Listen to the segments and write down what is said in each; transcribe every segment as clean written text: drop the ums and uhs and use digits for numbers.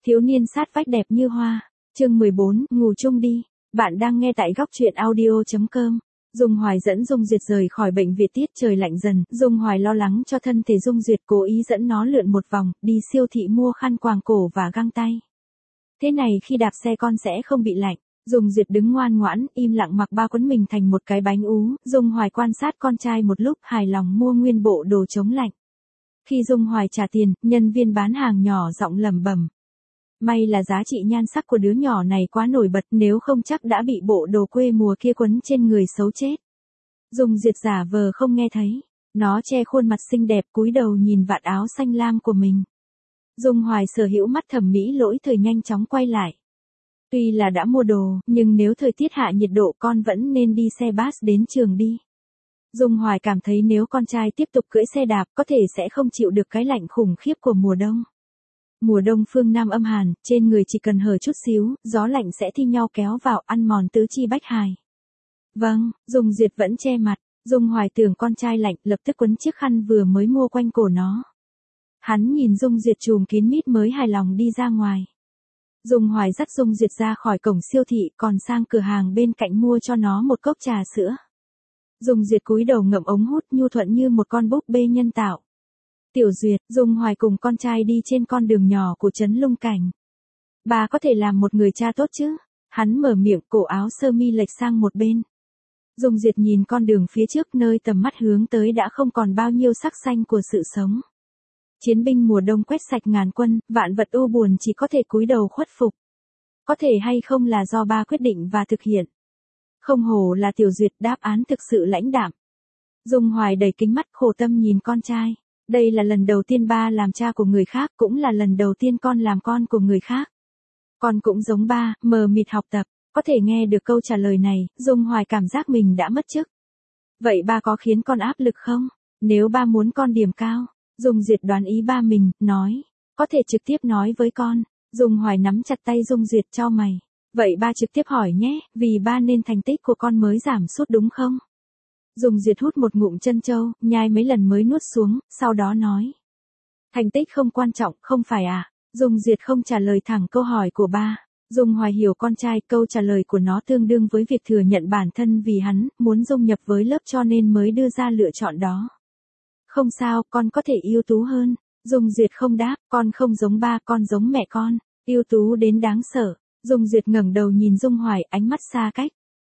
Thiếu niên sát vách đẹp như hoa. Chương 14, ngủ chung đi. Bạn đang nghe tại góc truyện audio.com. Dung Hoài dẫn Dung Duyệt rời khỏi bệnh viện, tiết trời lạnh dần, Dung Hoài lo lắng cho thân thể Dung Duyệt, cố ý dẫn nó lượn một vòng, đi siêu thị mua khăn quàng cổ và găng tay. Thế này khi đạp xe con sẽ không bị lạnh. Dung Duyệt đứng ngoan ngoãn, im lặng mặc bao quấn mình thành một cái bánh ú. Dung Hoài quan sát con trai một lúc, hài lòng mua nguyên bộ đồ chống lạnh. Khi Dung Hoài trả tiền, nhân viên bán hàng nhỏ giọng lẩm bẩm. May là giá trị nhan sắc của đứa nhỏ này quá nổi bật, nếu không chắc đã bị bộ đồ quê mùa kia quấn trên người xấu chết. Dung Duyệt giả vờ không nghe thấy. Nó che khuôn mặt xinh đẹp, cúi đầu nhìn vạt áo xanh lam của mình. Dung Hoài sở hữu mắt thẩm mỹ lỗi thời nhanh chóng quay lại. Tuy là đã mua đồ, nhưng nếu thời tiết hạ nhiệt độ con vẫn nên đi xe bus đến trường đi. Dung Hoài cảm thấy nếu con trai tiếp tục cưỡi xe đạp có thể sẽ không chịu được cái lạnh khủng khiếp của mùa đông. Mùa đông phương Nam âm hàn, trên người chỉ cần hở chút xíu, gió lạnh sẽ thi nhau kéo vào ăn mòn tứ chi bách hài. Vâng, Dung Duyệt vẫn che mặt. Dung Hoài tưởng con trai lạnh, lập tức quấn chiếc khăn vừa mới mua quanh cổ nó. Hắn nhìn Dung Duyệt trùm kín mít mới hài lòng đi ra ngoài. Dung Hoài dắt Dung Duyệt ra khỏi cổng siêu thị, còn sang cửa hàng bên cạnh mua cho nó một cốc trà sữa. Dung Duyệt cúi đầu ngậm ống hút nhu thuận như một con búp bê nhân tạo. Tiểu Duyệt, Dung Hoài cùng con trai đi trên con đường nhỏ của trấn Lung Cảnh. Bà có thể làm một người cha tốt chứ? Hắn mở miệng, cổ áo sơ mi lệch sang một bên. Dung Duyệt nhìn con đường phía trước, nơi tầm mắt hướng tới đã không còn bao nhiêu sắc xanh của sự sống. Chiến binh mùa đông quét sạch ngàn quân, vạn vật u buồn chỉ có thể cúi đầu khuất phục. Có thể hay không là do ba quyết định và thực hiện. Không hổ là Tiểu Duyệt, đáp án thực sự lãnh đạm. Dung Hoài đầy kính mắt khổ tâm nhìn con trai. Đây là lần đầu tiên ba làm cha của người khác, cũng là lần đầu tiên con làm con của người khác. Con cũng giống ba, mờ mịt học tập. Có thể nghe được câu trả lời này, Dung Hoài cảm giác mình đã mất chức. Vậy ba có khiến con áp lực không? Nếu ba muốn con điểm cao. Dung Duyệt đoán ý ba mình, nói. Có thể trực tiếp nói với con. Dung Hoài nắm chặt tay Dung Duyệt, chau mày. Vậy ba trực tiếp hỏi nhé, vì ba nên thành tích của con mới giảm sút đúng không? Dung Duyệt hút một ngụm trân châu, nhai mấy lần mới nuốt xuống, sau đó nói. Thành tích không quan trọng, không phải à? Dung Duyệt không trả lời thẳng câu hỏi của ba. Dung Hoài hiểu con trai, câu trả lời của nó tương đương với việc thừa nhận bản thân vì hắn muốn dung nhập với lớp cho nên mới đưa ra lựa chọn đó. Không sao, con có thể ưu tú hơn. Dung Duyệt không đáp, con không giống ba, con giống mẹ con. Ưu tú đến đáng sợ. Dung Duyệt ngẩng đầu nhìn Dung Hoài, ánh mắt xa cách.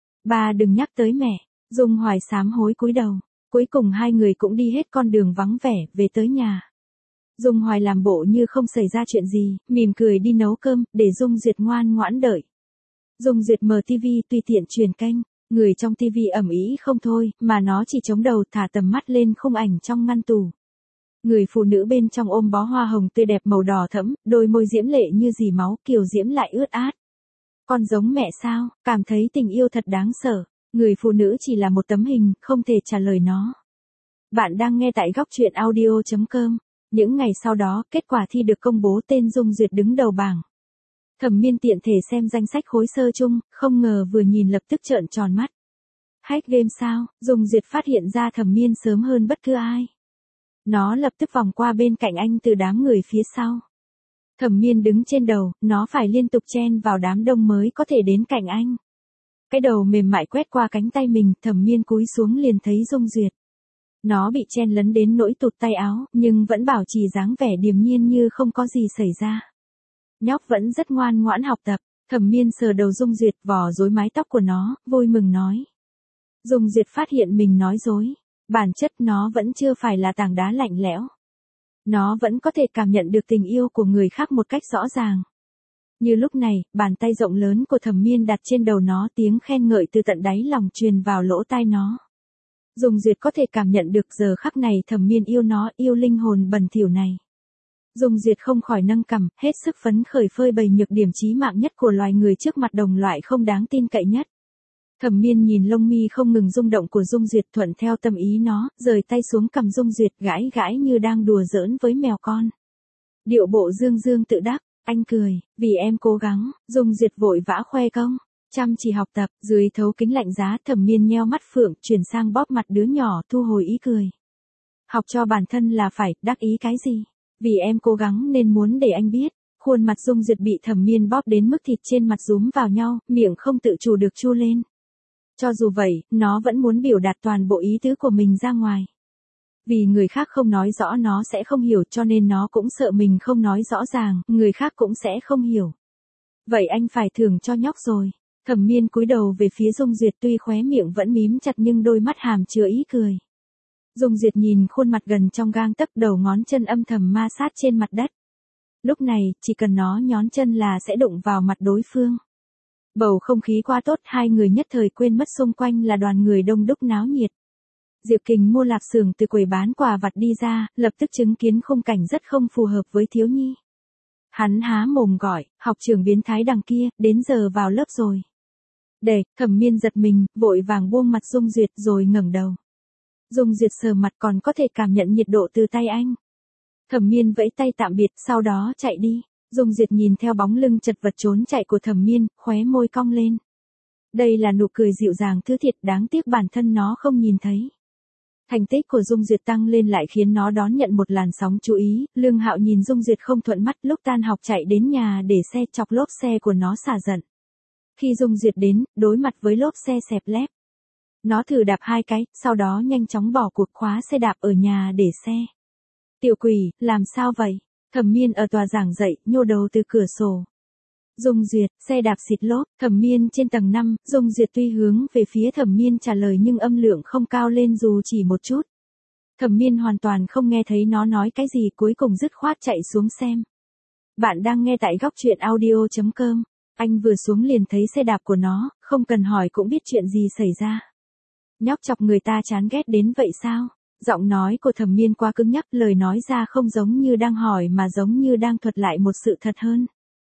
Ba đừng nhắc tới mẹ. Dung Hoài sám hối cúi đầu. Cuối cùng hai người cũng đi hết con đường vắng vẻ, về tới nhà. Dung Hoài làm bộ như không xảy ra chuyện gì, mỉm cười đi nấu cơm, để Dung Duyệt ngoan ngoãn đợi. Dung Duyệt mở tivi tùy tiện truyền kênh, người trong tivi ầm ĩ không thôi, mà nó chỉ chống đầu thả tầm mắt lên khung ảnh trong ngăn tủ. Người phụ nữ bên trong ôm bó hoa hồng tươi đẹp màu đỏ thẫm, đôi môi diễm lệ như dì máu, kiều diễm lại ướt át. Con giống mẹ sao? Cảm thấy tình yêu thật đáng sợ. Người phụ nữ chỉ là một tấm hình, không thể trả lời nó. Bạn đang nghe tại góc truyện audio.com. Những ngày sau đó, kết quả thi được công bố, tên Dung Duyệt đứng đầu bảng. Thẩm Miên tiện thể xem danh sách khối sơ chung, không ngờ vừa nhìn lập tức trợn tròn mắt. Hack game sao? Dung Duyệt phát hiện ra Thẩm Miên sớm hơn bất cứ ai. Nó lập tức vòng qua bên cạnh anh từ đám người phía sau. Thẩm Miên đứng trên đầu, nó phải liên tục chen vào đám đông mới có thể đến cạnh anh. Cái đầu mềm mại quét qua cánh tay mình, Thẩm Miên cúi xuống liền thấy Dung Duyệt. Nó bị chen lấn đến nỗi tụt tay áo, nhưng vẫn bảo trì dáng vẻ điềm nhiên như không có gì xảy ra. Nhóc vẫn rất ngoan ngoãn học tập. Thẩm Miên sờ đầu Dung Duyệt, vò rối mái tóc của nó, vui mừng nói. Dung Duyệt phát hiện mình nói dối. Bản chất nó vẫn chưa phải là tảng đá lạnh lẽo. Nó vẫn có thể cảm nhận được tình yêu của người khác một cách rõ ràng. Như lúc này, bàn tay rộng lớn của Thẩm Miên đặt trên đầu nó, tiếng khen ngợi từ tận đáy lòng truyền vào lỗ tai nó. Dung Duyệt có thể cảm nhận được giờ khắc này Thẩm Miên yêu nó, yêu linh hồn bẩn thỉu này. Dung Duyệt không khỏi nâng cằm, hết sức phấn khởi phơi bày nhược điểm chí mạng nhất của loài người trước mặt đồng loại không đáng tin cậy nhất. Thẩm Miên nhìn lông mi không ngừng rung động của Dung Duyệt, thuận theo tâm ý nó, rời tay xuống cầm Dung Duyệt, gãi gãi như đang đùa giỡn với mèo con. Điệu bộ dương dương tự đắc, anh cười, vì em cố gắng. Dung Duyệt vội vã khoe công. Chăm chỉ học tập, dưới thấu kính lạnh giá, Thẩm Miên nheo mắt phượng, chuyển sang bóp mặt đứa nhỏ, thu hồi ý cười. Học cho bản thân là phải, đắc ý cái gì? Vì em cố gắng nên muốn để anh biết. Khuôn mặt Dung Duyệt bị Thẩm Miên bóp đến mức thịt trên mặt rúm vào nhau, miệng không tự chủ được chu lên. Cho dù vậy, nó vẫn muốn biểu đạt toàn bộ ý tứ của mình ra ngoài. Vì người khác không nói rõ nó sẽ không hiểu, cho nên nó cũng sợ mình không nói rõ ràng, người khác cũng sẽ không hiểu. Vậy anh phải thưởng cho nhóc rồi. Thẩm Miên cúi đầu về phía Dung Duyệt, tuy khóe miệng vẫn mím chặt nhưng đôi mắt hàm chứa ý cười. Dung Duyệt nhìn khuôn mặt gần trong gang tấc, đầu ngón chân âm thầm ma sát trên mặt đất. Lúc này, chỉ cần nó nhón chân là sẽ đụng vào mặt đối phương. Bầu không khí quá tốt, hai người nhất thời quên mất xung quanh là đoàn người đông đúc náo nhiệt. Diệp Kình mua lạp xưởng từ quầy bán quà vặt đi ra, lập tức chứng kiến khung cảnh rất không phù hợp với thiếu nhi. Hắn há mồm gọi, học trưởng biến thái đằng kia, đến giờ vào lớp rồi. Để, Thẩm Miên giật mình, vội vàng buông mặt Dung Duyệt rồi ngẩng đầu. Dung Duyệt sờ mặt, còn có thể cảm nhận nhiệt độ từ tay anh. Thẩm Miên vẫy tay tạm biệt, sau đó chạy đi. Dung Duyệt nhìn theo bóng lưng chật vật trốn chạy của Thẩm Miên, khóe môi cong lên. Đây là nụ cười dịu dàng thứ thiệt, đáng tiếc bản thân nó không nhìn thấy. Thành tích của Dung Duyệt tăng lên lại khiến nó đón nhận một làn sóng chú ý. Lương Hạo nhìn Dung Duyệt không thuận mắt, lúc tan học chạy đến nhà để xe, chọc lốp xe của nó xả giận. Khi Dung Duyệt đến, đối mặt với lốp xe xẹp lép. Nó thử đạp 2 cái, sau đó nhanh chóng bỏ cuộc, khóa xe đạp ở nhà để xe. Tiểu quỷ, làm sao vậy? Thẩm Miên ở tòa giảng dạy, nhô đầu từ cửa sổ. Dung Duyệt, xe đạp xịt lốp. Thẩm Miên trên tầng 5, Dung Duyệt tuy hướng về phía Thẩm Miên trả lời nhưng âm lượng không cao lên dù chỉ một chút. Thẩm Miên hoàn toàn không nghe thấy nó nói cái gì, cuối cùng dứt khoát chạy xuống xem. Bạn đang nghe tại góc truyện audio.com. Anh vừa xuống liền thấy xe đạp của nó, không cần hỏi cũng biết chuyện gì xảy ra. Nhóc chọc người ta chán ghét đến vậy sao? Giọng nói của Thẩm Miên quá cứng nhắc, lời nói ra không giống như đang hỏi mà giống như đang thuật lại một sự thật hơn.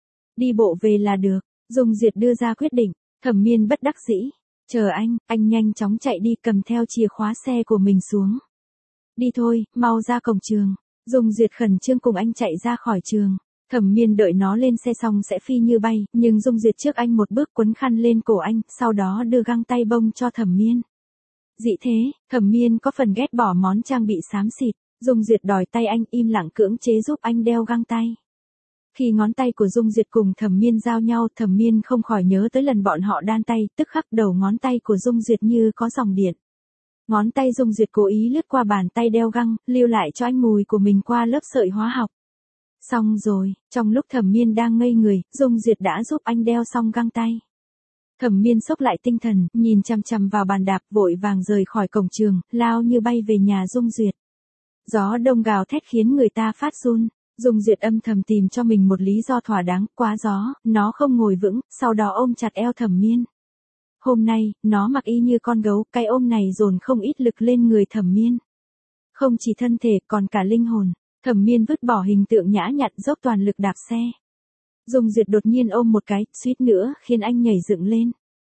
Đi bộ về là được. Dung Duyệt đưa ra quyết định. Thẩm Miên bất đắc dĩ. Chờ anh nhanh chóng chạy đi, cầm theo chìa khóa xe của mình xuống. Đi thôi, mau ra cổng trường. Dung Duyệt khẩn trương cùng anh chạy ra khỏi trường. Thẩm Miên đợi nó lên xe xong sẽ phi như bay, nhưng Dung Duyệt trước anh một bước quấn khăn lên cổ anh, sau đó đưa găng tay bông cho Thẩm Miên. Dĩ thế, Thẩm Miên có phần ghét bỏ món trang bị xám xịt. Dung Duyệt đòi tay anh, im lặng cưỡng chế giúp anh đeo găng tay. Khi ngón tay của Dung Duyệt cùng Thẩm Miên giao nhau, Thẩm Miên không khỏi nhớ tới lần bọn họ đan tay, tức khắc đầu ngón tay của Dung Duyệt như có dòng điện. Ngón tay Dung Duyệt cố ý lướt qua bàn tay đeo găng, lưu lại cho anh mùi của mình qua lớp sợi hóa học. Xong rồi, trong lúc Thẩm Miên đang ngây người, Dung Duyệt đã giúp anh đeo xong găng tay. Thẩm Miên xốc lại tinh thần, nhìn chằm chằm vào bàn đạp, vội vàng rời khỏi cổng trường, lao như bay về nhà Dung Duyệt. Gió đông gào thét khiến người ta phát run. Dung Duyệt âm thầm tìm cho mình một lý do thỏa đáng, quá gió, nó không ngồi vững, sau đó ôm chặt eo Thẩm Miên. Hôm nay, nó mặc y như con gấu, cái ôm này dồn không ít lực lên người Thẩm Miên. Không chỉ thân thể, còn cả linh hồn. Thẩm Miên vứt bỏ hình tượng nhã nhặn, dốc toàn lực đạp xe. Dung Duyệt đột nhiên ôm một cái, suýt nữa khiến anh nhảy dựng lên.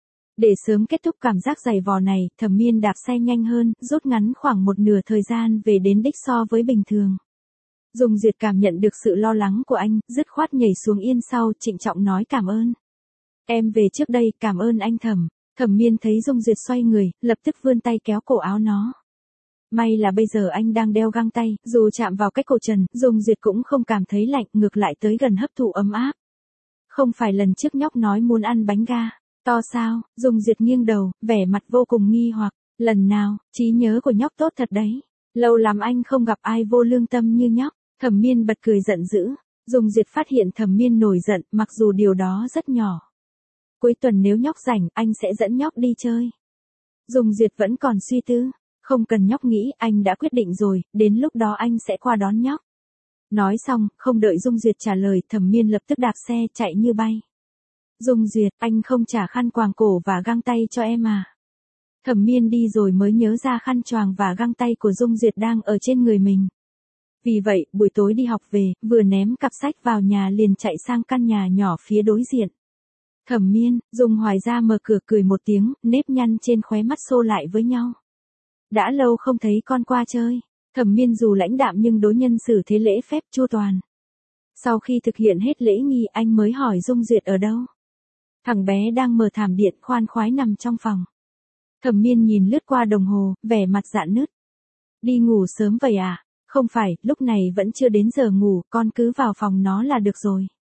Để sớm kết thúc cảm giác dày vò này, Thẩm Miên đạp xe nhanh hơn, rút ngắn khoảng một nửa thời gian về đến đích so với bình thường. Dung Duyệt cảm nhận được sự lo lắng của anh, dứt khoát nhảy xuống yên sau, trịnh trọng nói cảm ơn. Em về trước đây, cảm ơn anh Thẩm. Thẩm Miên thấy Dung Duyệt xoay người, lập tức vươn tay kéo cổ áo nó. May là bây giờ anh đang đeo găng tay, dù chạm vào cái cổ trần, Dung Duyệt cũng không cảm thấy lạnh, ngược lại tới gần hấp thụ ấm áp. Không phải lần trước nhóc nói muốn ăn bánh ga, to sao? Dung Duyệt nghiêng đầu, vẻ mặt vô cùng nghi hoặc, lần nào, trí nhớ của nhóc tốt thật đấy. Lâu lắm anh không gặp ai vô lương tâm như nhóc. Thẩm Miên bật cười giận dữ. Dung Duyệt phát hiện Thẩm Miên nổi giận, mặc dù điều đó rất nhỏ. Cuối tuần nếu nhóc rảnh, anh sẽ dẫn nhóc đi chơi. Dung Duyệt vẫn còn suy tư. Không cần nhóc nghĩ, anh đã quyết định rồi, đến lúc đó anh sẽ qua đón nhóc. Nói xong, không đợi Dung Duyệt trả lời, Thẩm Miên lập tức đạp xe chạy như bay. Dung Duyệt, anh không trả khăn quàng cổ và găng tay cho em à? Thẩm Miên đi rồi mới nhớ ra khăn choàng và găng tay của Dung Duyệt đang ở trên người mình. Vì vậy, buổi tối đi học về, vừa ném cặp sách vào nhà liền chạy sang căn nhà nhỏ phía đối diện. Thẩm Miên, Dung Hoài ra mở cửa cười một tiếng, nếp nhăn trên khóe mắt xô lại với nhau. Đã lâu không thấy con qua chơi. Thẩm Miên dù lãnh đạm nhưng đối nhân xử thế lễ phép chu toàn. Sau khi thực hiện hết lễ nghi, anh mới hỏi Dung Duyệt ở đâu. Thằng bé đang mở thảm điện khoan khoái nằm trong phòng. Thẩm Miên nhìn lướt qua đồng hồ, vẻ mặt rạn nứt. Đi ngủ sớm vậy à? Không phải, lúc này vẫn chưa đến giờ ngủ, con cứ vào phòng nó là được rồi.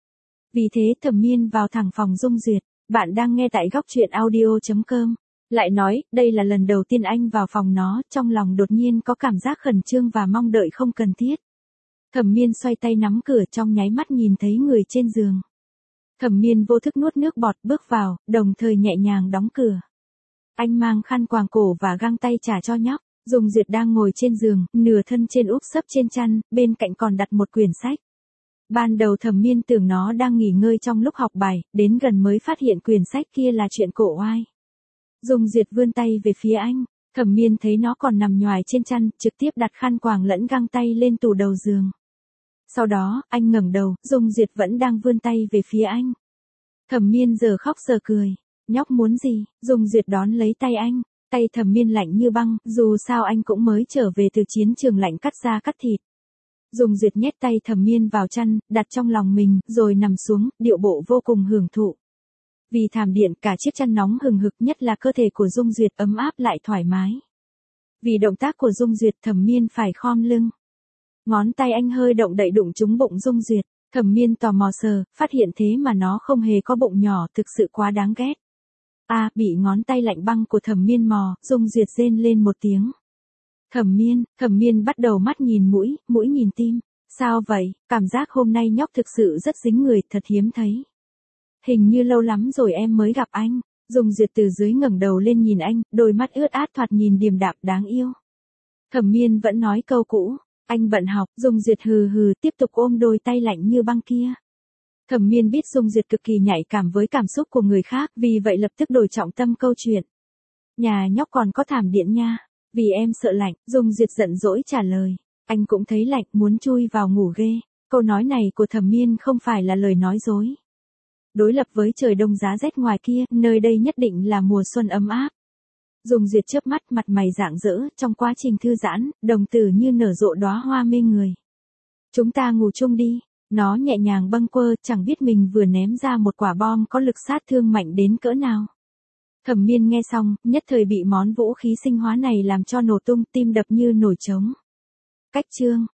Vì thế Thẩm Miên vào thẳng phòng Dung Duyệt, bạn đang nghe tại góc truyện audio.com. Lại nói, đây là lần đầu tiên anh vào phòng nó, trong lòng đột nhiên có cảm giác khẩn trương và mong đợi không cần thiết. Thẩm Miên xoay tay nắm cửa, trong nháy mắt nhìn thấy người trên giường. Thẩm Miên vô thức nuốt nước bọt bước vào, đồng thời nhẹ nhàng đóng cửa. Anh mang khăn quàng cổ và găng tay trả cho nhóc. Dung Duyệt đang ngồi trên giường, nửa thân trên úp sấp trên chăn, bên cạnh còn đặt một quyển sách. Ban đầu Thẩm Miên tưởng nó đang nghỉ ngơi trong lúc học bài, đến gần mới phát hiện quyển sách kia là truyện cổ oai. Dung Duyệt vươn tay về phía anh, Thẩm Miên thấy nó còn nằm nhoài trên chăn, trực tiếp đặt khăn quàng lẫn găng tay lên tủ đầu giường. Sau đó, anh ngẩng đầu, Dung Duyệt vẫn đang vươn tay về phía anh. Thẩm Miên giờ khóc giờ cười, nhóc muốn gì? Dung Duyệt đón lấy tay anh, tay Thẩm Miên lạnh như băng, dù sao anh cũng mới trở về từ chiến trường lạnh cắt da cắt thịt. Dung Duyệt nhét tay Thẩm Miên vào chăn, đặt trong lòng mình, rồi nằm xuống, điệu bộ vô cùng hưởng thụ. Vì thảm điện cả chiếc chăn nóng hừng hực, nhất là cơ thể của Dung Duyệt ấm áp lại thoải mái. Vì động tác của Dung Duyệt Thẩm Miên phải khom lưng. Ngón tay anh hơi động đậy đụng trúng bụng Dung Duyệt, Thẩm Miên tò mò sờ, phát hiện thế mà nó không hề có bụng nhỏ, thực sự quá đáng ghét. Bị ngón tay lạnh băng của Thẩm Miên mò, Dung Duyệt rên lên một tiếng. Thẩm Miên bắt đầu mắt nhìn mũi, mũi nhìn tim. Sao vậy? Cảm giác hôm nay nhóc thực sự rất dính người, thật hiếm thấy. Hình như lâu lắm rồi em mới gặp anh. Dung Duyệt từ dưới ngẩng đầu lên nhìn anh, đôi mắt ướt át thoạt nhìn điềm đạm đáng yêu. Thẩm Miên vẫn nói câu cũ, anh bận học. Dung Duyệt hừ hừ tiếp tục ôm đôi tay lạnh như băng kia. Thẩm Miên biết Dung Duyệt cực kỳ nhạy cảm với cảm xúc của người khác, vì vậy lập tức đổi trọng tâm câu chuyện. Nhà nhóc còn có thảm điện nha. Vì em sợ lạnh, Dung Duyệt giận dỗi trả lời. Anh cũng thấy lạnh, muốn chui vào ngủ ghê. Câu nói này của Thẩm Miên không phải là lời nói dối. Đối lập với trời đông giá rét ngoài kia, nơi đây nhất định là mùa xuân ấm áp. Dung Duyệt chớp mắt, mặt mày rạng rỡ, trong quá trình thư giãn, đồng tử như nở rộ đóa hoa mê người. Chúng ta ngủ chung đi. Nó nhẹ nhàng bâng quơ, chẳng biết mình vừa ném ra một quả bom có lực sát thương mạnh đến cỡ nào. Thẩm Miên nghe xong, nhất thời bị món vũ khí sinh hóa này làm cho nổ tung, tim đập như nổi trống. Cách chương